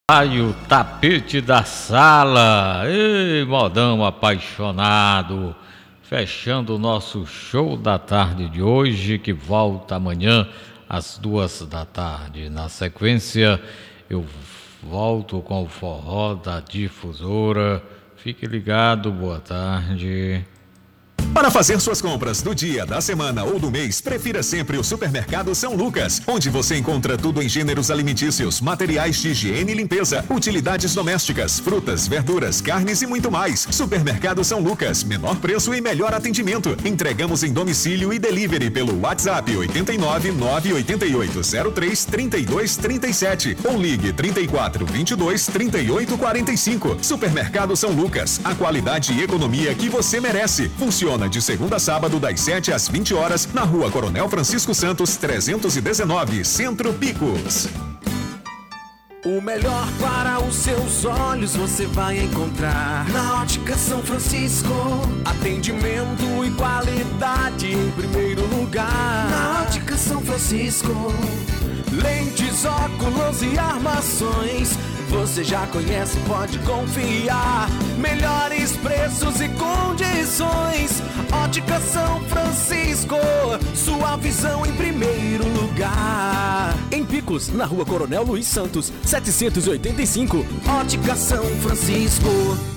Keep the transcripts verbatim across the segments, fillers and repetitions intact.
Ai, o tapete da sala. Ei, modão apaixonado. Fechando o nosso show da tarde de hoje, que volta amanhã às duas da tarde. Na sequência, eu volto com o forró da Difusora. Fique ligado, boa tarde. Para fazer suas compras do dia, da semana ou do mês, prefira sempre o Supermercado São Lucas, onde você encontra tudo em gêneros alimentícios, materiais de higiene e limpeza, utilidades domésticas, frutas, verduras, carnes e muito mais. Supermercado São Lucas, menor preço e melhor atendimento. Entregamos em domicílio e delivery pelo WhatsApp oito nove nove oito oito zero três três dois três sete ou ligue trinta e quatro, vinte e dois, trinta e oito, quarenta e cinco. Supermercado São Lucas, a qualidade e economia que você merece. Funciona de segunda a sábado, das sete às vinte horas, na rua Coronel Francisco Santos, trezentos e dezenove, Centro Picos. O melhor para os seus olhos você vai encontrar na Ótica São Francisco. Atendimento e qualidade em primeiro lugar. Na Ótica São Francisco. Lentes, óculos e armações você já conhece, pode confiar. Melhores preços e condições. Ótica São Francisco, sua visão em primeiro lugar. Em Picos, na rua Coronel Luiz Santos, setecentos e oitenta e cinco. Ótica São Francisco.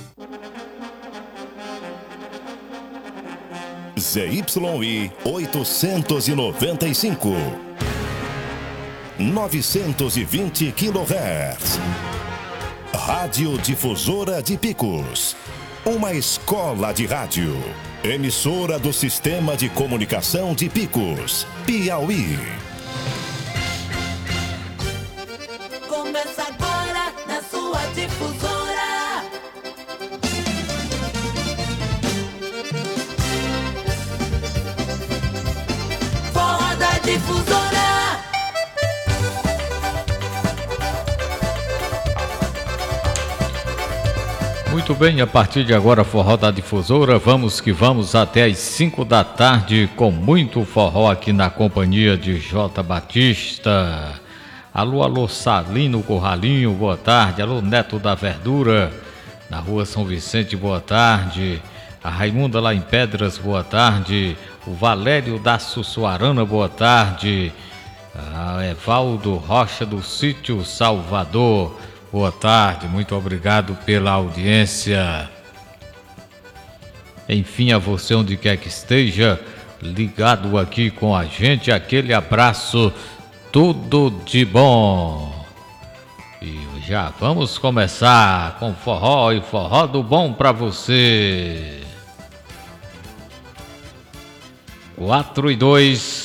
Z Y I oitocentos e noventa e cinco. novecentos e vinte quilohertz. Rádio Difusora de Picos. Uma escola de rádio. Emissora do Sistema de Comunicação de Picos, Piauí. Começa agora na sua Difusora. Forró da Difusora. Muito bem, a partir de agora, forró da Difusora, vamos que vamos até às cinco da tarde com muito forró aqui na companhia de J. Batista. Alô, alô, Salino Corralinho, boa tarde. Alô, Neto da Verdura, na rua São Vicente, boa tarde. A Raimunda lá em Pedras, boa tarde. O Valério da Sussuarana, boa tarde. A Evaldo Rocha do Sítio Salvador, boa tarde, muito obrigado pela audiência. Enfim, a você onde quer que esteja ligado aqui com a gente, aquele abraço, tudo de bom. E já vamos começar com forró e forró do bom pra você. quatro e dois.